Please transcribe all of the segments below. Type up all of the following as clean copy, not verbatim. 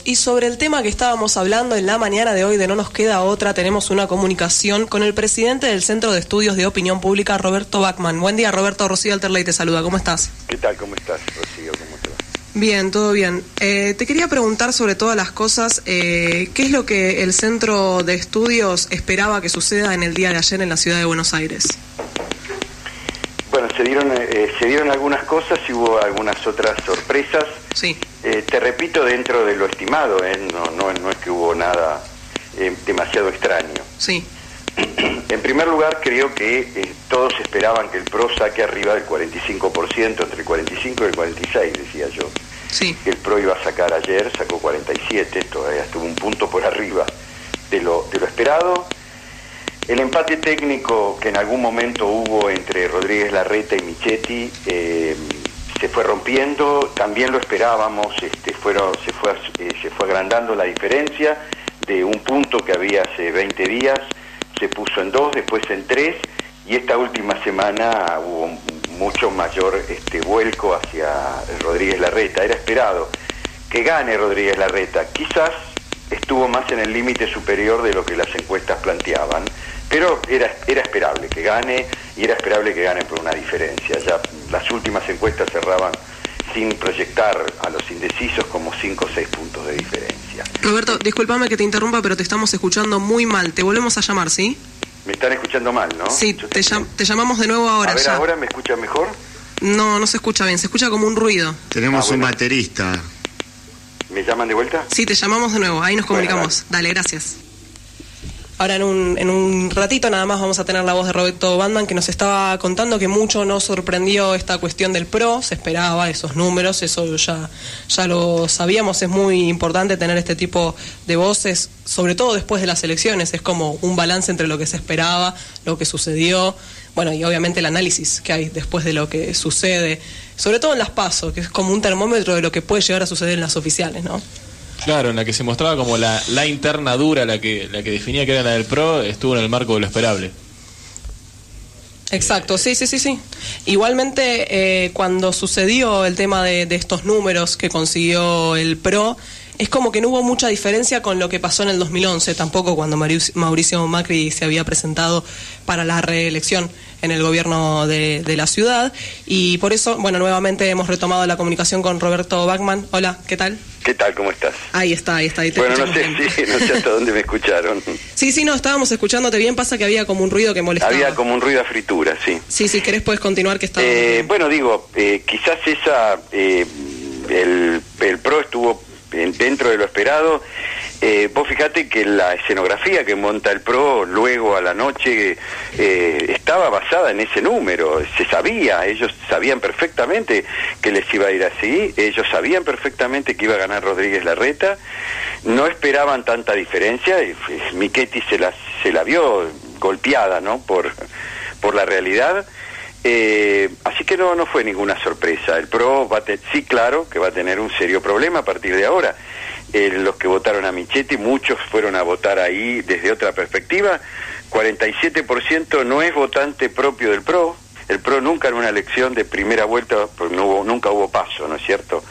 Y sobre el tema que estábamos hablando en la mañana de hoy de No Nos Queda Otra, tenemos una comunicación con el presidente del Centro de Estudios de Opinión Pública, Roberto Bachmann. Buen día, Roberto. Rocío Alterley te saluda. ¿Cómo estás? ¿Qué tal? ¿Cómo estás, Rocío? ¿Cómo te va? Bien, todo bien. Te quería preguntar sobre todas las cosas, ¿qué es lo que el Centro de Estudios esperaba que suceda en el día de ayer en la ciudad de Buenos Aires? Bueno, se dieron algunas cosas y hubo algunas otras sorpresas. Sí. Te repito, dentro de lo estimado, no es que hubo nada demasiado extraño. Sí. En primer lugar, creo que todos esperaban que el PRO saque arriba del 45%, entre el 45 y el 46, decía yo. Sí. El PRO iba a sacar ayer, sacó 47, todavía estuvo un punto por arriba de lo esperado. El empate técnico que en algún momento hubo entre Rodríguez Larreta y Michetti se fue rompiendo, también lo esperábamos, se fue agrandando la diferencia de un punto que había hace 20 días, se puso en 2, después en 3, y esta última semana hubo mucho mayor vuelco hacia Rodríguez Larreta. Era esperado que gane Rodríguez Larreta, quizás estuvo más en el límite superior de lo que las encuestas planteaban, pero era esperable que gane, y era esperable que gane por una diferencia. Ya las últimas encuestas cerraban sin proyectar a los indecisos como 5 o 6 puntos de diferencia. Roberto, discúlpame que te interrumpa, pero te estamos escuchando muy mal. Te volvemos a llamar, ¿sí? Me están escuchando mal, ¿no? Sí, te llamamos de nuevo ahora. A ver, ya. ¿ahora me escuchan mejor? No se escucha bien, se escucha como un ruido. Tenemos bueno. un baterista. ¿Me llaman de vuelta? Sí, te llamamos de nuevo, ahí nos comunicamos. Bueno, dale, gracias. Ahora en un ratito nada más vamos a tener la voz de Roberto Bachmann, que nos estaba contando que mucho nos sorprendió esta cuestión del PRO, se esperaba esos números, eso ya lo sabíamos. Es muy importante tener este tipo de voces, sobre todo después de las elecciones, es como un balance entre lo que se esperaba, lo que sucedió, bueno, y obviamente el análisis que hay después de lo que sucede, sobre todo en las PASO, que es como un termómetro de lo que puede llegar a suceder en las oficiales, ¿no? Claro, en la que se mostraba como la interna dura, la que definía que era la del PRO, estuvo en el marco de lo esperable. Exacto, sí. Igualmente, cuando sucedió el tema de estos números que consiguió el PRO, es como que no hubo mucha diferencia con lo que pasó en el 2011, tampoco cuando Mauricio Macri se había presentado para la reelección en el gobierno de la ciudad, y por eso, bueno, nuevamente hemos retomado la comunicación con Roberto Bachmann. Hola, ¿qué tal? ¿Qué tal? ¿Cómo estás? Ahí está. Ahí te bueno, no escuchamos sé hasta dónde me escucharon. Sí, no, estábamos escuchándote bien, pasa que había como un ruido que molestaba. Había como un ruido a fritura, sí. Sí, si querés puedes continuar, que está... Bueno, digo, quizás el PRO estuvo dentro de lo esperado. Vos fijate que la escenografía que monta el PRO luego a la noche estaba basada en ese número. Se sabía, ellos sabían perfectamente que les iba a ir así, ellos sabían perfectamente que iba a ganar Rodríguez Larreta, no esperaban tanta diferencia. Michetti se la vio golpeada, ¿no? por la realidad. Así que no fue ninguna sorpresa. El PRO sí, claro que va a tener un serio problema a partir de ahora. Los que votaron a Michetti, muchos fueron a votar ahí desde otra perspectiva. 47% no es votante propio del PRO. El PRO nunca en una elección de primera vuelta, pues nunca hubo PASO, ¿no es cierto?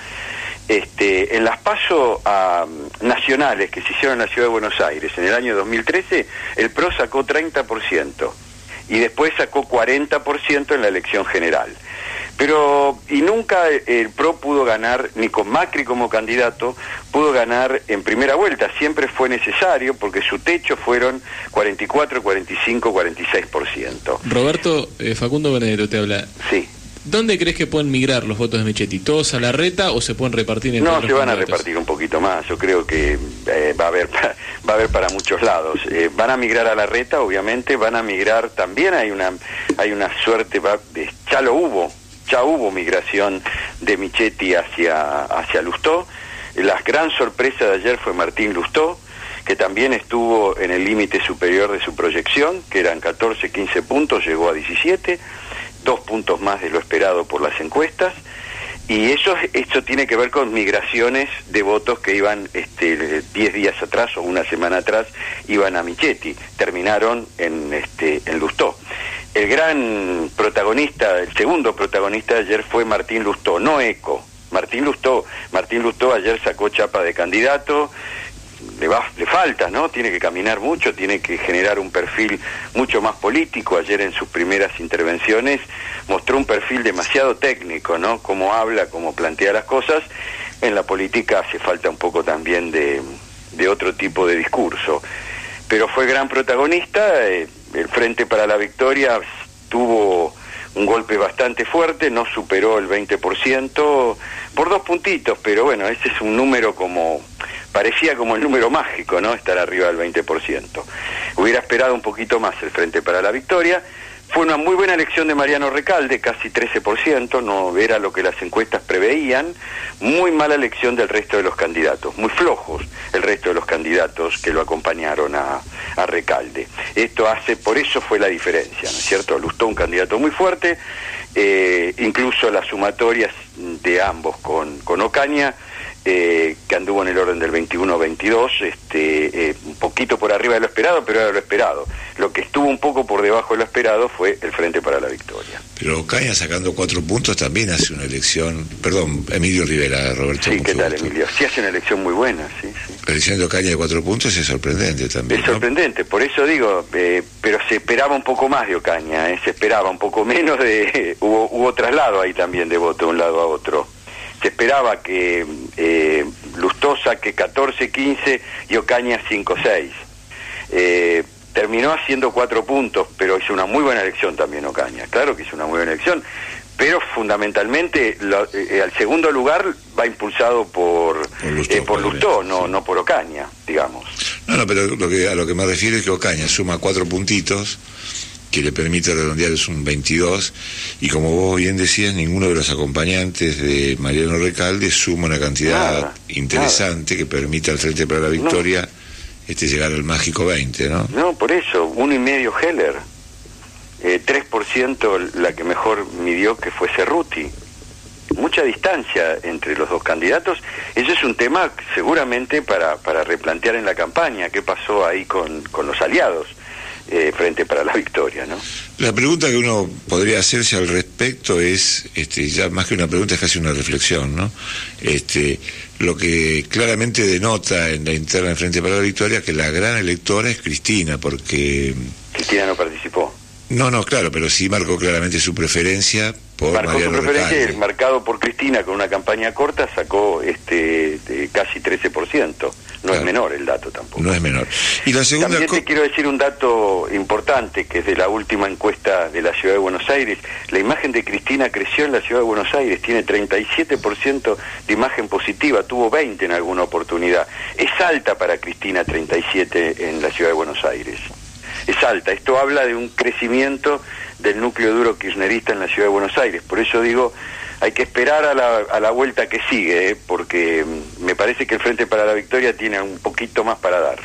En las PASO nacionales que se hicieron en la Ciudad de Buenos Aires en el año 2013, el PRO sacó 30%. Y después sacó 40% en la elección general. Y nunca el PRO pudo ganar, ni con Macri como candidato, pudo ganar en primera vuelta. Siempre fue necesario, porque su techo fueron 44, 45, 46%. Roberto, Facundo Benedetto te habla. Sí. ¿Dónde crees que pueden migrar los votos de Michetti? ¿Todos a Larreta o se pueden repartir entre los No, se van a candidatos? repartir un poquito más. Yo creo que va a haber para muchos lados. Van a migrar a Larreta, obviamente, van a migrar también, hay una suerte, ya hubo migración de Michetti hacia Lustó. La gran sorpresa de ayer fue Martín Lustó, que también estuvo en el límite superior de su proyección, que eran 14, 15 puntos, llegó a 17, 2 puntos más de lo esperado por las encuestas, y eso tiene que ver con migraciones de votos que iban 10 días atrás o una semana atrás, iban a Michetti, terminaron en Lustó. El gran protagonista, el segundo protagonista de ayer fue Martín Lustó, no Eco. Martín Lustó ayer sacó chapa de candidato, le falta, ¿no? Tiene que caminar mucho, tiene que generar un perfil mucho más político. Ayer en sus primeras intervenciones mostró un perfil demasiado técnico, ¿no? Cómo habla, cómo plantea las cosas. En la política hace falta un poco también de otro tipo de discurso. Pero fue gran protagonista, el Frente para la Victoria tuvo un golpe bastante fuerte, no superó el 20%, por 2 puntitos, pero bueno, ese es un número parecía como el número mágico, ¿no? Estar arriba del 20%. Hubiera esperado un poquito más el Frente para la Victoria. Fue una muy buena elección de Mariano Recalde, casi 13%, no era lo que las encuestas preveían. Muy mala elección del resto de los candidatos, muy flojos el resto de los candidatos que lo acompañaron a Recalde. Por eso fue la diferencia, ¿no es cierto? Lustó un candidato muy fuerte, incluso las sumatorias de ambos con Ocaña, que anduvo en el orden del 21-22, un poquito por arriba de lo esperado, pero era lo esperado. Lo que estuvo un poco por debajo de lo esperado fue el Frente para la Victoria. Pero Ocaña sacando 4 puntos también hace una elección, perdón, Emilio Rivera, Roberto. Sí, ¿qué tal, Emilio? Sí, hace una elección muy buena, sí. La elección de Ocaña de 4 puntos es sorprendente también, Es sorprendente, por eso digo, pero se esperaba un poco más de Ocaña, se esperaba un poco menos hubo traslado ahí también de voto de un lado a otro. Se esperaba que Lustó saque 14-15 y Ocaña 5-6. Terminó haciendo 4 puntos, pero hizo una muy buena elección también Ocaña. Claro que hizo una muy buena elección, pero fundamentalmente al segundo lugar va impulsado por Lustó, no por Ocaña, digamos. No, pero a lo que me refiero es que Ocaña suma 4 puntitos, que le permite redondear es un 22, y como vos bien decías, ninguno de los acompañantes de Mariano Recalde suma una cantidad interesante que permite al Frente para la Victoria llegar al mágico 20, ¿no? No, por eso, 1,5 Heller, 3% la que mejor midió, que fue Cerruti. Mucha distancia entre los dos candidatos. Eso es un tema seguramente para replantear en la campaña, qué pasó ahí con los aliados. Frente para la Victoria, ¿no? La pregunta que uno podría hacerse al respecto es, ya más que una pregunta es casi una reflexión, ¿no? Lo que claramente denota en la interna del Frente para la Victoria que la gran electora es Cristina, porque Cristina no participó. No, claro, pero sí marcó claramente su preferencia por Mariano Recalde. Marcado por Cristina con una campaña corta, sacó casi 13%. No es menor el dato tampoco. No es menor. Y la segunda También te quiero decir un dato importante, que es de la última encuesta de la Ciudad de Buenos Aires. La imagen de Cristina creció en la Ciudad de Buenos Aires, tiene 37% de imagen positiva, tuvo 20 en alguna oportunidad. Es alta para Cristina 37 en la Ciudad de Buenos Aires. Es alta. Esto habla de un crecimiento del núcleo duro kirchnerista en la Ciudad de Buenos Aires. Por eso digo, hay que esperar a la vuelta que sigue, porque me parece que el Frente para la Victoria tiene un poquito más para dar.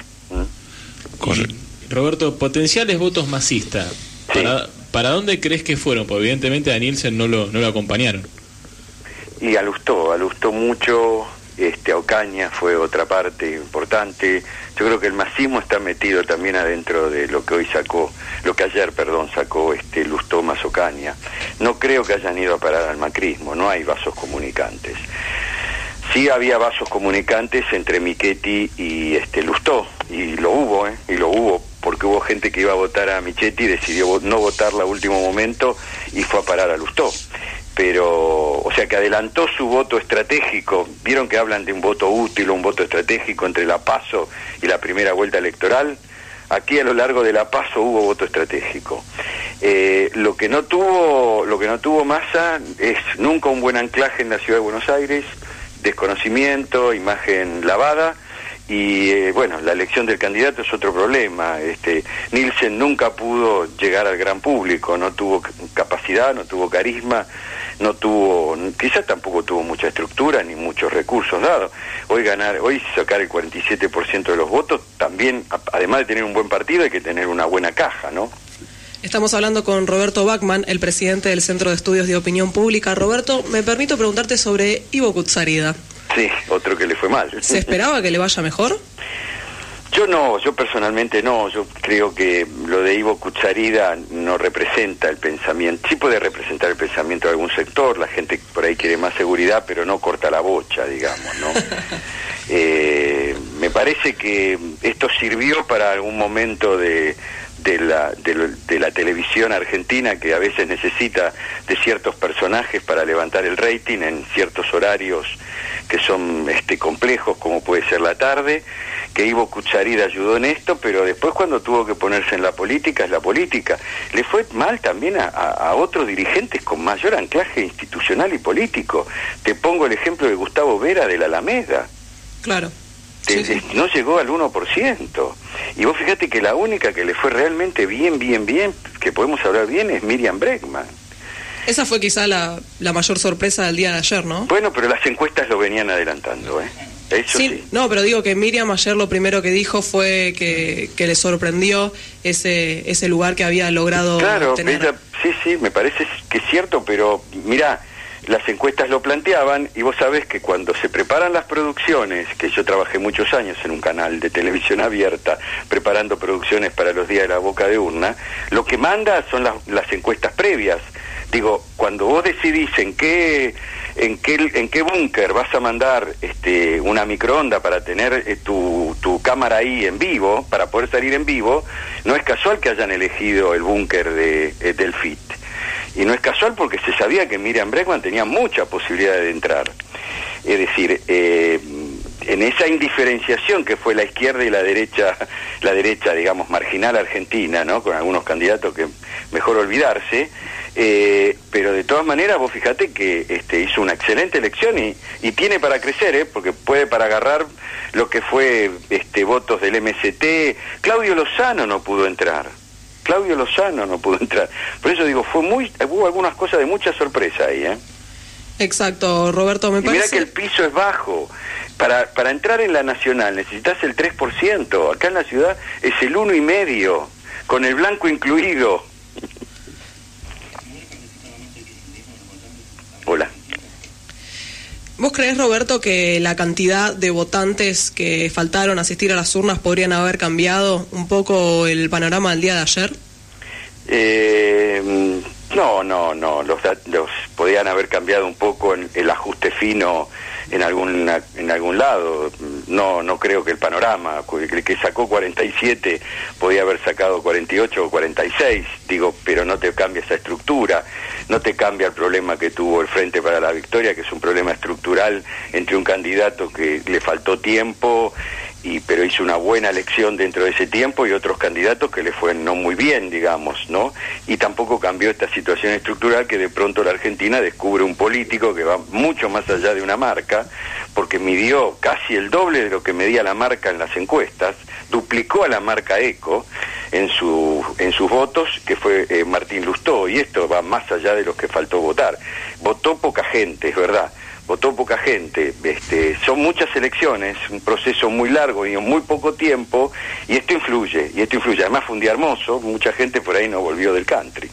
Roberto, potenciales votos masistas, Sí. ¿Para dónde crees que fueron? Porque evidentemente a Nielsen no lo acompañaron. Y alustó mucho, a Ocaña fue otra parte importante. Yo creo que el masismo está metido también adentro de lo que ayer sacó Lustó más Ocaña. No creo que hayan ido a parar al macrismo, no hay vasos comunicantes. Sí había vasos comunicantes entre Michetti y Lustó, y lo hubo, porque hubo gente que iba a votar a Michetti y decidió no votarla a último momento y fue a parar a Lustó. Pero, o sea que adelantó su voto estratégico. Vieron que hablan de un voto útil o un voto estratégico entre la PASO y la primera vuelta electoral. Aquí a lo largo de la PASO hubo voto estratégico. Lo que no tuvo Massa es nunca un buen anclaje en la Ciudad de Buenos Aires, desconocimiento, imagen lavada. Y la elección del candidato es otro problema. Nielsen nunca pudo llegar al gran público, no tuvo capacidad, no tuvo carisma, quizás tampoco tuvo mucha estructura ni muchos recursos dados. Hoy sacar el 47% de los votos, también, además de tener un buen partido, hay que tener una buena caja, ¿no? Estamos hablando con Roberto Bachman, el presidente del Centro de Estudios de Opinión Pública. Roberto, me permito preguntarte sobre Ivo Kutsarida. Sí, otro que le fue mal. ¿Se esperaba que le vaya mejor? Yo personalmente no, yo creo que lo de Ivo Kucharida no representa el pensamiento, sí puede representar el pensamiento de algún sector, la gente por ahí quiere más seguridad, pero no corta la bocha, digamos, ¿no? Me parece que esto sirvió para algún momento de la televisión argentina, que a veces necesita de ciertos personajes para levantar el rating en ciertos horarios que son complejos, como puede ser la tarde, que Ivo Kucharida ayudó en esto, pero después cuando tuvo que ponerse en la política, es la política. Le fue mal también a otros dirigentes con mayor anclaje institucional y político. Te pongo el ejemplo de Gustavo Vera de la Alameda. Claro. No llegó al 1%. Y vos fíjate que la única que le fue realmente bien, que podemos hablar bien, es Miriam Bregman. Esa fue quizá la mayor sorpresa del día de ayer, ¿no? Bueno, pero las encuestas lo venían adelantando, ¿eh? Eso sí. No, pero digo que Miriam ayer lo primero que dijo fue que le sorprendió ese lugar que había logrado tener. Claro, sí, me parece que es cierto, pero mirá, las encuestas lo planteaban, y vos sabés que cuando se preparan las producciones, que yo trabajé muchos años en un canal de televisión abierta, preparando producciones para los días de la boca de urna, lo que manda son las encuestas previas. Digo, cuando vos decidís en qué búnker vas a mandar una microonda para tener tu cámara ahí en vivo, para poder salir en vivo, no es casual que hayan elegido el búnker del FIT. Y no es casual porque se sabía que Miriam Bregman tenía mucha posibilidad de entrar. Es decir, en esa indiferenciación que fue la izquierda y la derecha, digamos, marginal argentina, ¿no? Con algunos candidatos que mejor olvidarse, pero de todas maneras vos fijate que hizo una excelente elección y tiene para crecer, porque puede para agarrar lo que fue votos del MST. Claudio Lozano no pudo entrar. Por eso digo, hubo algunas cosas de mucha sorpresa ahí, ¿eh? Exacto, Roberto, me parece. Mirá que el piso es bajo. Para entrar en la nacional necesitas el 3%. Acá en la ciudad es el 1,5%, con el blanco incluido. Hola. ¿Vos creés, Roberto, que la cantidad de votantes que faltaron a asistir a las urnas podrían haber cambiado un poco el panorama del día de ayer? No, los podían haber cambiado un poco en el ajuste fino en algún lado. No creo que el panorama, el que sacó 47 podía haber sacado 48 o 46, digo, pero no te cambia esa estructura, no te cambia el problema que tuvo el Frente para la Victoria, que es un problema estructural entre un candidato que le faltó tiempo, pero hizo una buena elección dentro de ese tiempo, y otros candidatos que le fue no muy bien, digamos, ¿no? Y tampoco cambió esta situación estructural, que de pronto la Argentina descubre un político que va mucho más allá de una marca, porque midió casi el doble de lo que medía la marca en las encuestas, duplicó a la marca ECO en sus votos, que fue Martín Lustó, y esto va más allá de los que faltó votar. Votó poca gente, es verdad. Votó poca gente, son muchas elecciones, un proceso muy largo y en muy poco tiempo, y esto influye. Además fue un día hermoso, mucha gente por ahí no volvió del country.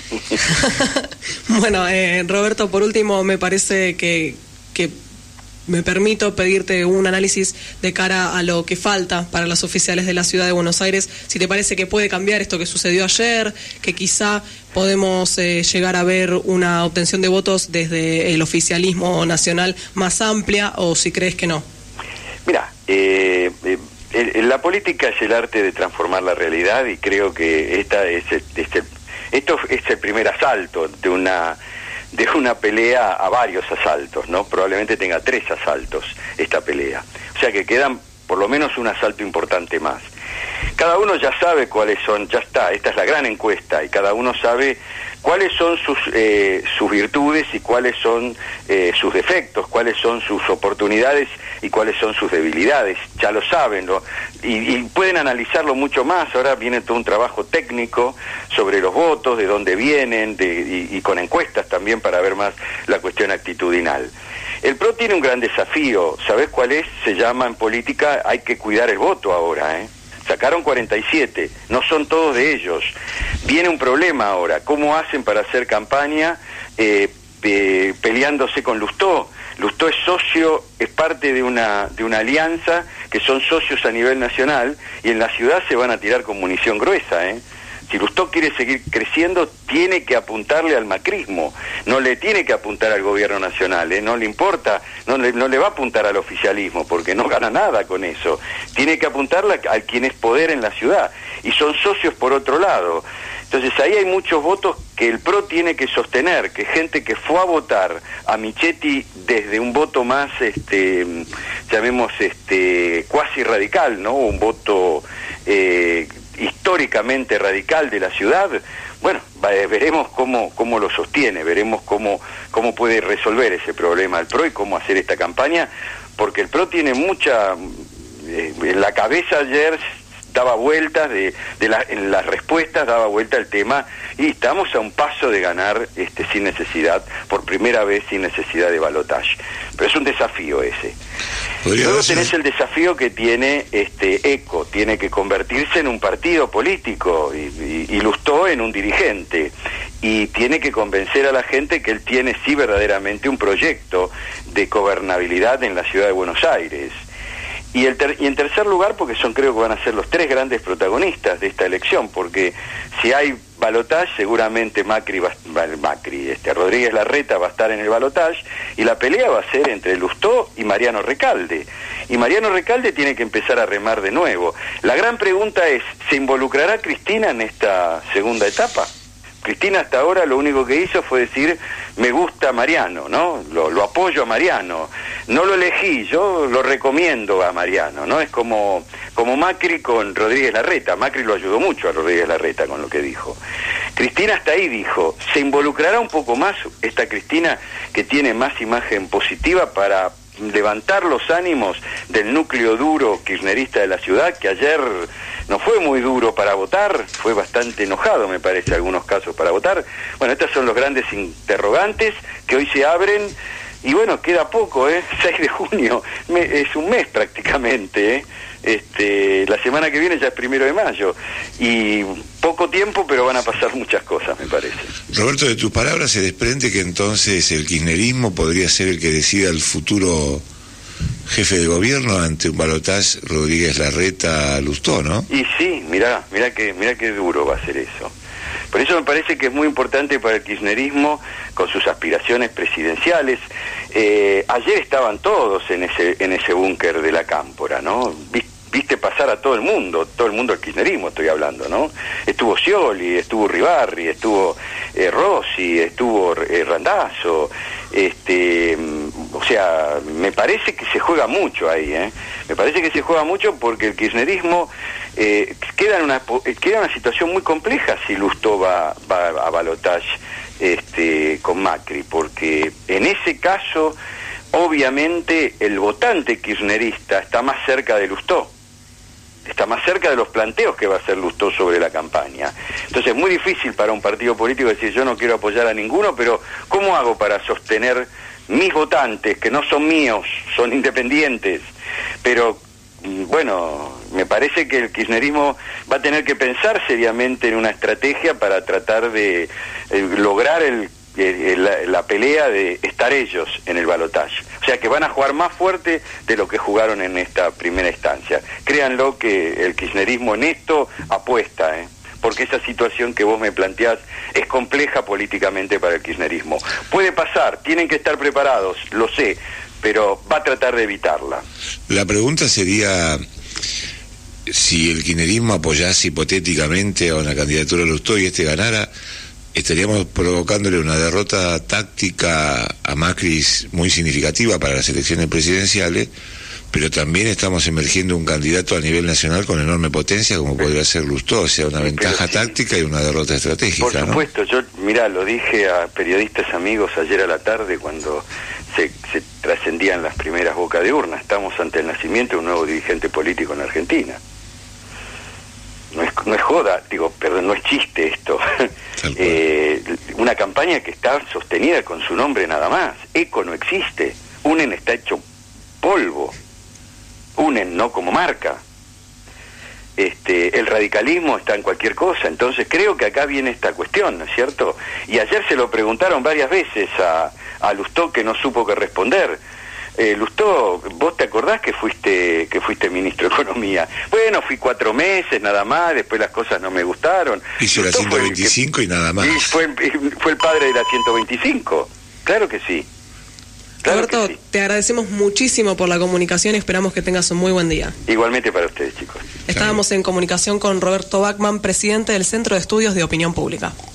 Bueno, Roberto, por último, me parece que me permito pedirte un análisis de cara a lo que falta para los oficiales de la Ciudad de Buenos Aires. Si te parece que puede cambiar esto que sucedió ayer, que quizá podemos llegar a ver una obtención de votos desde el oficialismo nacional más amplia, o si crees que no. Mira, la política es el arte de transformar la realidad, y creo que esto es el primer asalto de una pelea a varios asaltos, ¿no? Probablemente tenga 3 asaltos esta pelea. O sea que quedan por lo menos un asalto importante más. Cada uno ya sabe cuáles son, ya está, esta es la gran encuesta, y cada uno sabe cuáles son sus virtudes y cuáles son sus defectos, cuáles son sus oportunidades y cuáles son sus debilidades. Ya lo saben, y pueden analizarlo mucho más. Ahora viene todo un trabajo técnico sobre los votos, de dónde vienen, y con encuestas también para ver más la cuestión actitudinal. El PRO tiene un gran desafío, ¿sabés cuál es? Se llama en política, hay que cuidar el voto ahora, ¿eh? Sacaron 47, no son todos de ellos. Viene un problema ahora, ¿cómo hacen para hacer campaña peleándose con Lustó? Lustó es socio, es parte de una alianza que son socios a nivel nacional, y en la ciudad se van a tirar con munición gruesa, ¿eh? Si Lustó quiere seguir creciendo, tiene que apuntarle al macrismo, no le tiene que apuntar al gobierno nacional, ¿eh? No le importa, no le va a apuntar al oficialismo, porque no gana nada con eso. Tiene que apuntarle a quien es poder en la ciudad, y son socios por otro lado. Entonces ahí hay muchos votos que el PRO tiene que sostener, que gente que fue a votar a Michetti desde un voto más, llamemos, cuasi radical, ¿no? Un voto históricamente radical de la ciudad. Bueno, veremos cómo lo sostiene, veremos cómo puede resolver ese problema el PRO y cómo hacer esta campaña, porque el PRO tiene mucha... en la cabeza ayer daba vueltas, en las respuestas daba vuelta el tema, y estamos a un paso de ganar sin necesidad, por primera vez sin necesidad de balotaje. Pero es un desafío ese. Luego tenés el desafío que tiene ECO, tiene que convertirse en un partido político, y Lustó en un dirigente, y tiene que convencer a la gente que él tiene sí verdaderamente un proyecto de gobernabilidad en la ciudad de Buenos Aires. Y en tercer lugar, porque creo que van a ser los tres grandes protagonistas de esta elección, porque si hay balotaje, seguramente Rodríguez Larreta va a estar en el balotaje, y la pelea va a ser entre Lustó y Mariano Recalde. Y Mariano Recalde tiene que empezar a remar de nuevo. La gran pregunta es, ¿se involucrará Cristina en esta segunda etapa? Cristina hasta ahora lo único que hizo fue decir, me gusta Mariano, ¿no? Lo apoyo a Mariano. No lo elegí, yo lo recomiendo a Mariano, ¿no? Es como Macri con Rodríguez Larreta. Macri lo ayudó mucho a Rodríguez Larreta con lo que dijo. Cristina hasta ahí dijo, ¿se involucrará un poco más esta Cristina que tiene más imagen positiva para levantar los ánimos del núcleo duro kirchnerista de la ciudad, que ayer no fue muy duro para votar, fue bastante enojado, me parece, en algunos casos para votar? Bueno, estos son los grandes interrogantes que hoy se abren, y bueno, queda poco, 6 de junio, es un mes prácticamente, la semana que viene ya es 1 de mayo, y poco tiempo, pero van a pasar muchas cosas, me parece. Roberto, de tus palabras se desprende que entonces el kirchnerismo podría ser el que decida el futuro jefe de gobierno ante un balotaje Rodríguez Larreta Lustó, ¿no? Y sí, mirá qué duro va a ser eso. Por eso me parece que es muy importante para el kirchnerismo, con sus aspiraciones presidenciales. Ayer estaban todos en ese búnker de la Cámpora, ¿no? Viste pasar a todo el mundo del kirchnerismo estoy hablando, ¿no? Estuvo Scioli, estuvo Ribarri, estuvo Rossi, estuvo Randazzo, o sea, me parece que se juega mucho ahí, me parece que se juega mucho, porque el kirchnerismo queda en una situación muy compleja si Lustó va a balotaje con Macri, porque en ese caso obviamente el votante kirchnerista está más cerca de Lustó, está más cerca de los planteos que va a hacer Lustó sobre la campaña. Entonces es muy difícil para un partido político decir, yo no quiero apoyar a ninguno, pero ¿cómo hago para sostener mis votantes, que no son míos, son independientes? Pero bueno, me parece que el kirchnerismo va a tener que pensar seriamente en una estrategia para tratar de lograr la pelea de estar ellos en el balotaje. O sea que van a jugar más fuerte de lo que jugaron en esta primera instancia. Créanlo que el kirchnerismo en esto apuesta, porque esa situación que vos me planteás es compleja políticamente para el kirchnerismo. Puede pasar, tienen que estar preparados, lo sé, pero va a tratar de evitarla. La pregunta sería, si el kirchnerismo apoyase hipotéticamente a una candidatura de Lustó y ganara, estaríamos provocándole una derrota táctica a Macri muy significativa para las elecciones presidenciales, pero también estamos emergiendo un candidato a nivel nacional con enorme potencia como podría ser Lustó, o sea, una ventaja táctica y una derrota estratégica. Por supuesto, ¿no? Yo, mirá, lo dije a periodistas amigos ayer a la tarde cuando se trascendían las primeras bocas de urna. Estamos ante el nacimiento de un nuevo dirigente político en Argentina. No es joda, perdón, no es chiste esto. Una campaña que está sostenida con su nombre nada más. ECO no existe. UNEN está hecho polvo. UNEN no como marca. el radicalismo está en cualquier cosa. Entonces creo que acá viene esta cuestión, ¿no es cierto? Y ayer se lo preguntaron varias veces a Lustó, que no supo qué responder. Lustó, ¿vos te acordás que fuiste ministro de Economía? Bueno, fui 4 meses nada más, después las cosas no me gustaron. Hizo la 125 y nada más. Y fue el padre de la 125, claro que sí. Claro Roberto, que sí. te agradecemos muchísimo por la comunicación y esperamos que tengas un muy buen día. Igualmente para ustedes, chicos. Estábamos en comunicación con Roberto Bachmann, presidente del Centro de Estudios de Opinión Pública.